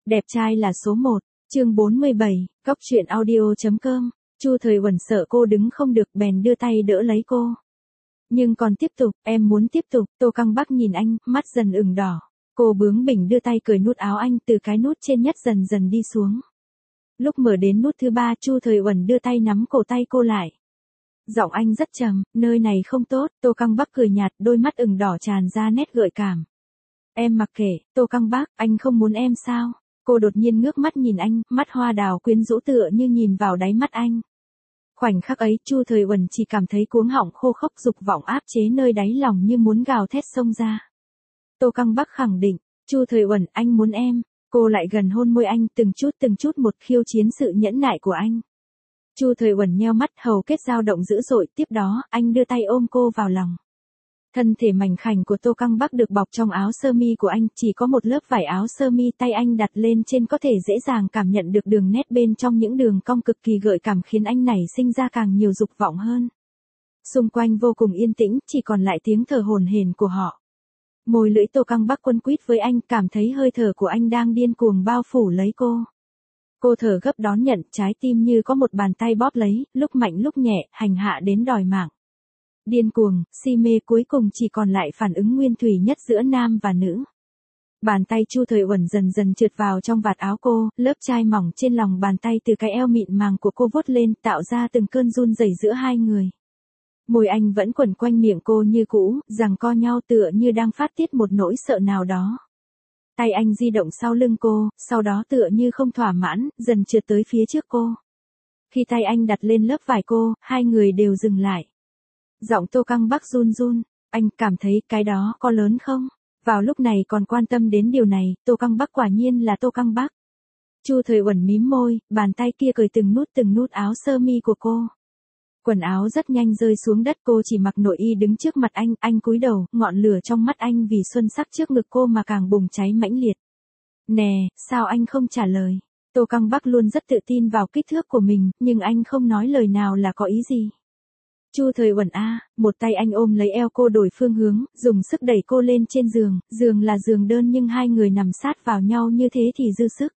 Đẹp trai là số 1, chương 47, Cóc truyện audio.com. Chu Thời Uẩn sợ cô đứng không được bèn đưa tay đỡ lấy cô. Nhưng còn tiếp tục, em muốn tiếp tục. Tô Căng Bắc nhìn anh, mắt dần ửng đỏ. Cô bướng bỉnh đưa tay cởi nút áo anh, từ cái nút trên nhất dần dần đi xuống. Lúc mở đến nút thứ 3, Chu Thời Uẩn đưa tay nắm cổ tay cô lại. Giọng anh rất trầm, nơi này không tốt. Tô Căng Bắc cười nhạt, đôi mắt ửng đỏ tràn ra nét gợi cảm. Em mặc kệ. Tô Căng Bắc, anh không muốn em sao? Cô đột nhiên ngước mắt nhìn anh, mắt hoa đào quyến rũ tựa như nhìn vào đáy mắt anh. Khoảnh khắc ấy, Chu Thời Uẩn chỉ cảm thấy cuống họng khô khốc, dục vọng áp chế nơi đáy lòng như muốn gào thét xông ra. Tô Căng Bắc khẳng định, Chu Thời Uẩn, anh muốn em. Cô lại gần hôn môi anh, từng chút một khiêu chiến sự nhẫn nại của anh. Chu Thời Uẩn nheo mắt, hầu kết dao động dữ dội, tiếp đó, anh đưa tay ôm cô vào lòng. Thân thể mảnh khảnh của Tô Căng Bắc được bọc trong áo sơ mi của anh, chỉ có một lớp vải áo sơ mi, tay anh đặt lên trên có thể dễ dàng cảm nhận được đường nét bên trong những đường cong cực kỳ gợi cảm, khiến anh nảy sinh ra càng nhiều dục vọng hơn. Xung quanh vô cùng yên tĩnh, chỉ còn lại tiếng thở hổn hển của họ. Môi lưỡi Tô Căng Bắc quấn quýt với anh, cảm thấy hơi thở của anh đang điên cuồng bao phủ lấy cô. Cô thở gấp đón nhận, trái tim như có một bàn tay bóp lấy, lúc mạnh lúc nhẹ, hành hạ đến đòi mạng. Điên cuồng, si mê, cuối cùng chỉ còn lại phản ứng nguyên thủy nhất giữa nam và nữ. Bàn tay Chu Thời Uẩn dần dần trượt vào trong vạt áo cô, lớp chai mỏng trên lòng bàn tay từ cái eo mịn màng của cô vuốt lên, tạo ra từng cơn run rẩy giữa hai người. Môi anh vẫn quẩn quanh miệng cô như cũ, giằng co nhau tựa như đang phát tiết một nỗi sợ nào đó. Tay anh di động sau lưng cô, sau đó tựa như không thỏa mãn, dần trượt tới phía trước cô. Khi tay anh đặt lên lớp vải cô, hai người đều dừng lại. Giọng Tô Căng Bắc run run, anh cảm thấy cái đó có lớn không? Vào lúc này còn quan tâm đến điều này, Tô Căng Bắc quả nhiên là Tô Căng Bắc. Chu Thời Uẩn mím môi, bàn tay kia cởi từng nút áo sơ mi của cô. Quần áo rất nhanh rơi xuống đất, cô chỉ mặc nội y đứng trước mặt anh cúi đầu, ngọn lửa trong mắt anh vì xuân sắc trước ngực cô mà càng bùng cháy mãnh liệt. Nè, sao anh không trả lời? Tô Căng Bắc luôn rất tự tin vào kích thước của mình, nhưng anh không nói lời nào là có ý gì. Chu Thời Uẩn một tay anh ôm lấy eo cô đổi phương hướng, dùng sức đẩy cô lên trên giường, giường là giường đơn nhưng hai người nằm sát vào nhau như thế thì dư sức.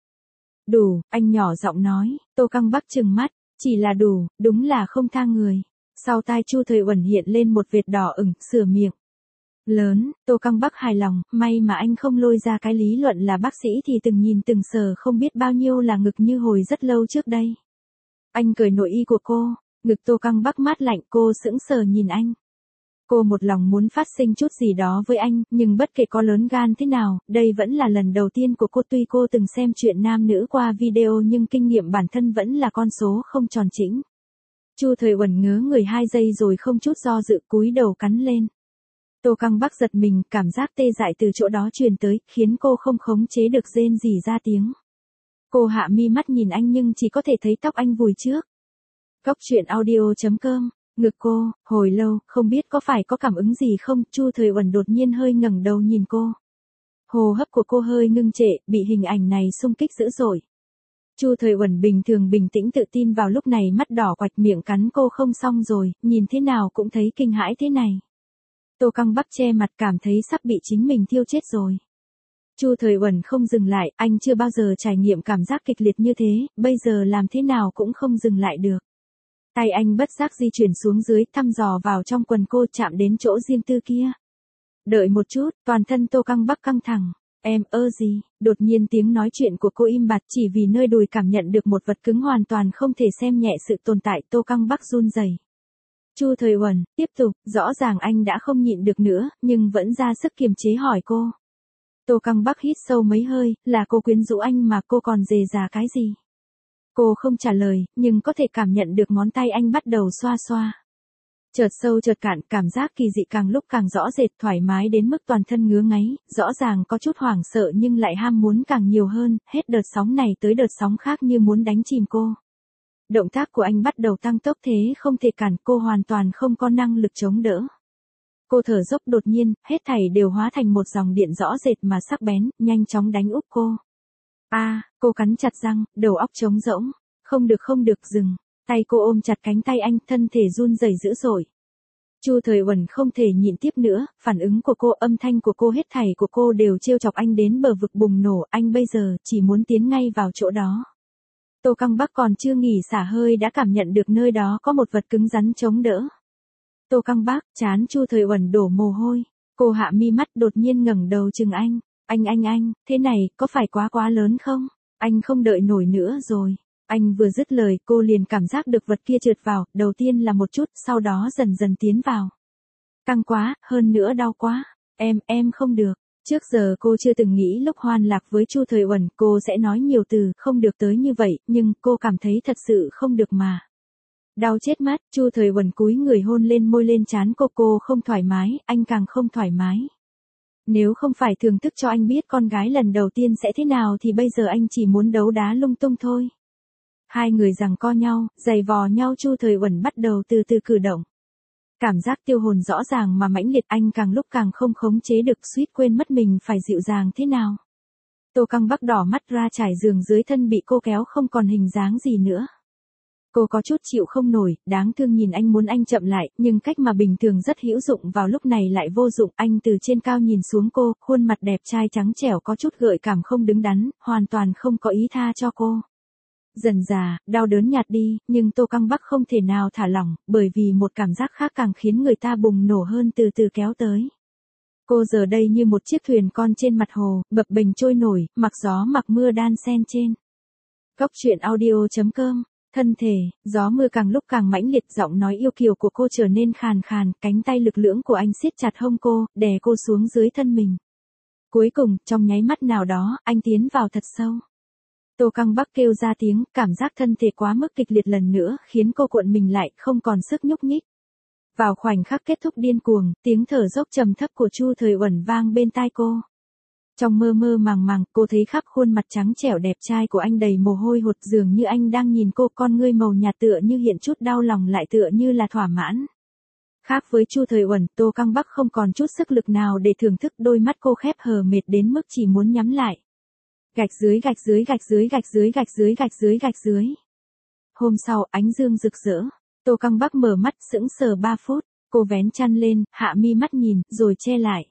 Đủ, anh nhỏ giọng nói. Tô Căng Bắc trừng mắt, chỉ là đủ, đúng là không tha người. Sau tai Chu Thời Uẩn hiện lên một vệt đỏ ửng, sửa miệng. Lớn. Tô Căng Bắc hài lòng, may mà anh không lôi ra cái lý luận là bác sĩ thì từng nhìn từng sờ không biết bao nhiêu là ngực như hồi rất lâu trước đây. Anh cởi nội y của cô. Ngực Tô Căng Bắc mát lạnh, cô sững sờ nhìn anh. Cô một lòng muốn phát sinh chút gì đó với anh, nhưng bất kể có lớn gan thế nào, đây vẫn là lần đầu tiên của cô. Tuy cô từng xem chuyện nam nữ qua video nhưng kinh nghiệm bản thân vẫn là con số không tròn chỉnh. Chu Thời Uẩn ngớ người 2 giây rồi không chút do dự cúi đầu cắn lên. Tô Căng Bắc giật mình, cảm giác tê dại từ chỗ đó truyền tới, khiến cô không khống chế được rên rỉ ra tiếng. Cô hạ mi mắt nhìn anh nhưng chỉ có thể thấy tóc anh vùi trước. Cóc truyện audio.com, ngực cô, hồi lâu, không biết có phải có cảm ứng gì không, Chu Thời Uẩn đột nhiên hơi ngẩng đầu nhìn cô. Hô hấp của cô hơi ngưng trệ, bị hình ảnh này xung kích dữ dội. Chu Thời Uẩn bình thường bình tĩnh tự tin vào lúc này mắt đỏ quạch, miệng cắn cô không xong rồi, nhìn thế nào cũng thấy kinh hãi thế này. Tô Căng Bắc che mặt cảm thấy sắp bị chính mình thiêu chết rồi. Chu Thời Uẩn không dừng lại, anh chưa bao giờ trải nghiệm cảm giác kịch liệt như thế, bây giờ làm thế nào cũng không dừng lại được. Tay anh bất giác di chuyển xuống dưới, thăm dò vào trong quần cô, chạm đến chỗ riêng tư kia. Đợi một chút, toàn thân Tô Căng Bắc căng thẳng. Em gì? Đột nhiên tiếng nói chuyện của cô im bặt, chỉ vì nơi đùi cảm nhận được một vật cứng hoàn toàn không thể xem nhẹ sự tồn tại. Tô Căng Bắc run rẩy. Chu Thời Uẩn, tiếp tục. Rõ ràng anh đã không nhịn được nữa, nhưng vẫn ra sức kiềm chế hỏi cô. Tô Căng Bắc hít sâu mấy hơi, là cô quyến rũ anh mà cô còn dè dà cái gì? Cô không trả lời, nhưng có thể cảm nhận được ngón tay anh bắt đầu xoa xoa. Chợt sâu chợt cạn, cảm giác kỳ dị càng lúc càng rõ rệt, thoải mái đến mức toàn thân ngứa ngáy, rõ ràng có chút hoảng sợ nhưng lại ham muốn càng nhiều hơn, hết đợt sóng này tới đợt sóng khác như muốn đánh chìm cô. Động tác của anh bắt đầu tăng tốc thế không thể cản, cô hoàn toàn không có năng lực chống đỡ. Cô thở dốc, đột nhiên, hết thảy đều hóa thành một dòng điện rõ rệt mà sắc bén, nhanh chóng đánh úp cô. Cô cắn chặt răng, đầu óc trống rỗng. Không được, dừng. Tay cô ôm chặt cánh tay anh, thân thể run rẩy dữ dội. Chu Thời Uẩn không thể nhịn tiếp nữa, phản ứng của cô, âm thanh của cô, hết thảy của cô đều trêu chọc anh đến bờ vực bùng nổ, anh bây giờ chỉ muốn tiến ngay vào chỗ đó. Tô Căng Bắc còn chưa nghỉ xả hơi đã cảm nhận được nơi đó có một vật cứng rắn chống đỡ. Tô Căng Bắc, trán Chu Thời Uẩn đổ mồ hôi, cô hạ mi mắt đột nhiên ngẩng đầu chừng anh, anh, thế này, có phải quá lớn không? Anh không đợi nổi nữa rồi. Anh vừa dứt lời, cô liền cảm giác được vật kia trượt vào, đầu tiên là một chút, sau đó dần dần tiến vào. Căng quá, hơn nữa đau quá. Em không được. Trước giờ cô chưa từng nghĩ lúc hoan lạc với Chu Thời Uẩn, cô sẽ nói nhiều từ, không được tới như vậy, nhưng cô cảm thấy thật sự không được mà. Đau chết mắt, Chu Thời Uẩn cúi người hôn lên môi lên trán cô không thoải mái, anh càng không thoải mái. Nếu không phải thưởng thức cho anh biết con gái lần đầu tiên sẽ thế nào thì bây giờ anh chỉ muốn đấu đá lung tung thôi. Hai người giằng co nhau, giày vò nhau, Chu Thời Uẩn bắt đầu từ từ cử động. Cảm giác tiêu hồn rõ ràng mà mãnh liệt, anh càng lúc càng không khống chế được, suýt quên mất mình phải dịu dàng thế nào. Tô Căng Bắc đỏ mắt ra, trải giường dưới thân bị cô kéo không còn hình dáng gì nữa. Cô có chút chịu không nổi, đáng thương nhìn anh, muốn anh chậm lại, nhưng cách mà bình thường rất hữu dụng vào lúc này lại vô dụng. Anh từ trên cao nhìn xuống cô, khuôn mặt đẹp trai trắng trẻo có chút gợi cảm không đứng đắn, hoàn toàn không có ý tha cho cô. Dần dà, đau đớn nhạt đi, nhưng Tô Căng Bắc không thể nào thả lỏng, bởi vì một cảm giác khác càng khiến người ta bùng nổ hơn từ từ kéo tới. Cô giờ đây như một chiếc thuyền con trên mặt hồ, bập bềnh trôi nổi, mặc gió mặc mưa đan xen trên. Cốc truyện audio.com. Thân thể, gió mưa càng lúc càng mãnh liệt, giọng nói yêu kiều của cô trở nên khàn khàn, cánh tay lực lưỡng của anh siết chặt hông cô, đè cô xuống dưới thân mình. Cuối cùng, trong nháy mắt nào đó, anh tiến vào thật sâu. Tô Căng Bắc kêu ra tiếng, cảm giác thân thể quá mức kịch liệt lần nữa, khiến cô cuộn mình lại, không còn sức nhúc nhích. Vào khoảnh khắc kết thúc điên cuồng, tiếng thở dốc trầm thấp của Chu Thời Uẩn vang bên tai cô. Trong mơ mơ màng màng, cô thấy khắp khuôn mặt trắng trẻo đẹp trai của anh đầy mồ hôi hột, dường như anh đang nhìn cô, con ngươi màu nhạt tựa như hiện chút đau lòng lại tựa như là thỏa mãn. Khác với Chu Thời Uẩn, Tô Căng Bắc không còn chút sức lực nào để thưởng thức, đôi mắt cô khép hờ mệt đến mức chỉ muốn nhắm lại. Gạch dưới. Hôm sau, ánh dương rực rỡ. Tô Căng Bắc mở mắt sững sờ 3 phút, cô vén chăn lên, hạ mi mắt nhìn, rồi che lại.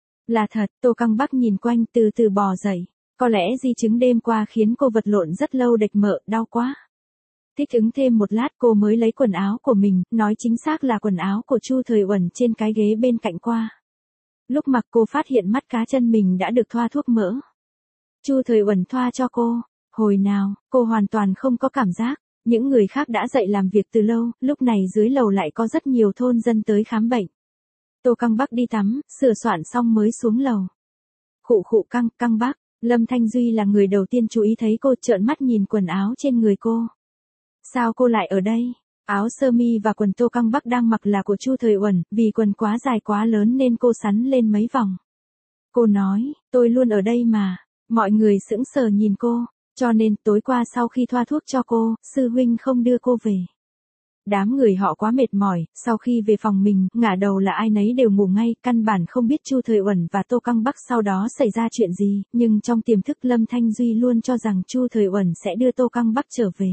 Là thật, Tô Căng Bắc nhìn quanh từ từ bò dậy. Có lẽ di chứng đêm qua khiến cô vật lộn rất lâu đệch mợ, đau quá. Thích ứng thêm một lát cô mới lấy quần áo của mình, nói chính xác là quần áo của Chu Thời Uẩn trên cái ghế bên cạnh qua. Lúc mặc cô phát hiện mắt cá chân mình đã được thoa thuốc mỡ. Chu Thời Uẩn thoa cho cô. Hồi nào, cô hoàn toàn không có cảm giác. Những người khác đã dậy làm việc từ lâu, lúc này dưới lầu lại có rất nhiều thôn dân tới khám bệnh. Tô Căng Bắc đi tắm, sửa soạn xong mới xuống lầu. Khụ Căng Bắc, Lâm Thanh Duy là người đầu tiên chú ý thấy cô, trợn mắt nhìn quần áo trên người cô. Sao cô lại ở đây? Áo sơ mi và quần Tô Căng Bắc đang mặc là của Chu Thời Uẩn, vì quần quá dài quá lớn nên cô sắn lên mấy vòng. Cô nói, tôi luôn ở đây mà. Mọi người sững sờ nhìn cô, cho nên tối qua sau khi thoa thuốc cho cô, sư huynh không đưa cô về. Đám người họ quá mệt mỏi, sau khi về phòng mình, ngả đầu là ai nấy đều ngủ ngay, căn bản không biết Chu Thời Uẩn và Tô Căng Bắc sau đó xảy ra chuyện gì, nhưng trong tiềm thức Lâm Thanh Duy luôn cho rằng Chu Thời Uẩn sẽ đưa Tô Căng Bắc trở về.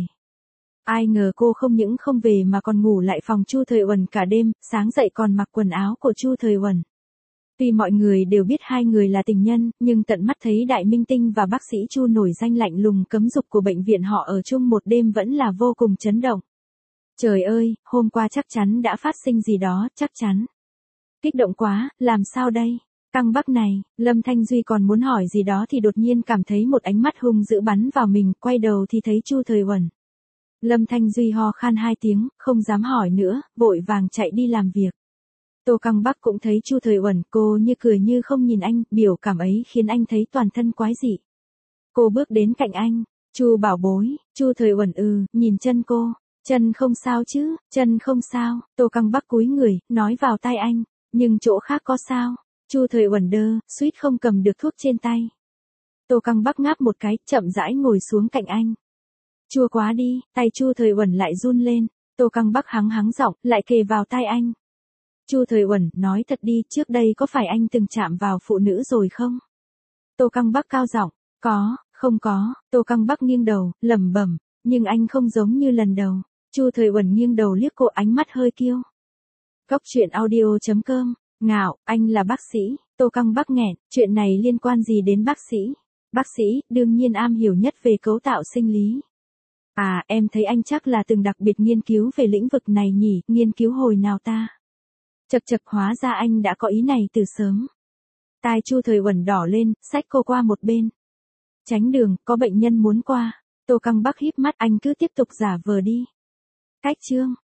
Ai ngờ cô không những không về mà còn ngủ lại phòng Chu Thời Uẩn cả đêm, sáng dậy còn mặc quần áo của Chu Thời Uẩn. Tuy mọi người đều biết hai người là tình nhân, nhưng tận mắt thấy đại minh tinh và bác sĩ Chu nổi danh lạnh lùng cấm dục của bệnh viện họ ở chung một đêm vẫn là vô cùng chấn động. Trời ơi, hôm qua chắc chắn đã phát sinh gì đó, chắc chắn. Kích động quá, làm sao đây? Căng Bắc này, Lâm Thanh Duy còn muốn hỏi gì đó thì đột nhiên cảm thấy một ánh mắt hung dữ bắn vào mình, quay đầu thì thấy Chu Thời Uẩn. Lâm Thanh Duy ho khan 2 tiếng, không dám hỏi nữa, vội vàng chạy đi làm việc. Tô Căng Bắc cũng thấy Chu Thời Uẩn, cô như cười như không nhìn anh, biểu cảm ấy khiến anh thấy toàn thân quái dị. Cô bước đến cạnh anh, Chu bảo bối, Chu Thời Uẩn nhìn chân cô, chân không sao chứ, chân không sao, Tô Căng Bắc cúi người, nói vào tai anh, nhưng chỗ khác có sao, Chu Thời Uẩn đơ, suýt không cầm được thuốc trên tay. Tô Căng Bắc ngáp một cái, chậm rãi ngồi xuống cạnh anh. Chua quá đi, tay Chu Thời Uẩn lại run lên, Tô Căng Bắc hắng giọng, lại kề vào tai anh. Chu Thời Uẩn, nói thật đi, trước đây có phải anh từng chạm vào phụ nữ rồi không? Tô Căng Bắc cao giọng, không có, Tô Căng Bắc nghiêng đầu, lẩm bẩm, nhưng anh không giống như lần đầu. Chu Thời Uẩn nghiêng đầu liếc cô, ánh mắt hơi kiêu. Cốc truyện audio.com. Ngạo, anh là bác sĩ. Tô Căng Bắc nghẹn, chuyện này liên quan gì đến bác sĩ? Bác sĩ, đương nhiên am hiểu nhất về cấu tạo sinh lý. À, em thấy anh chắc là từng đặc biệt nghiên cứu về lĩnh vực này nhỉ, nghiên cứu hồi nào ta? Chật chật, hóa ra anh đã có ý này từ sớm. Tai Chu Thời Uẩn đỏ lên, xách cô qua một bên. Tránh đường, có bệnh nhân muốn qua. Tô Căng Bắc híp mắt, anh cứ tiếp tục giả vờ đi. Cách chương.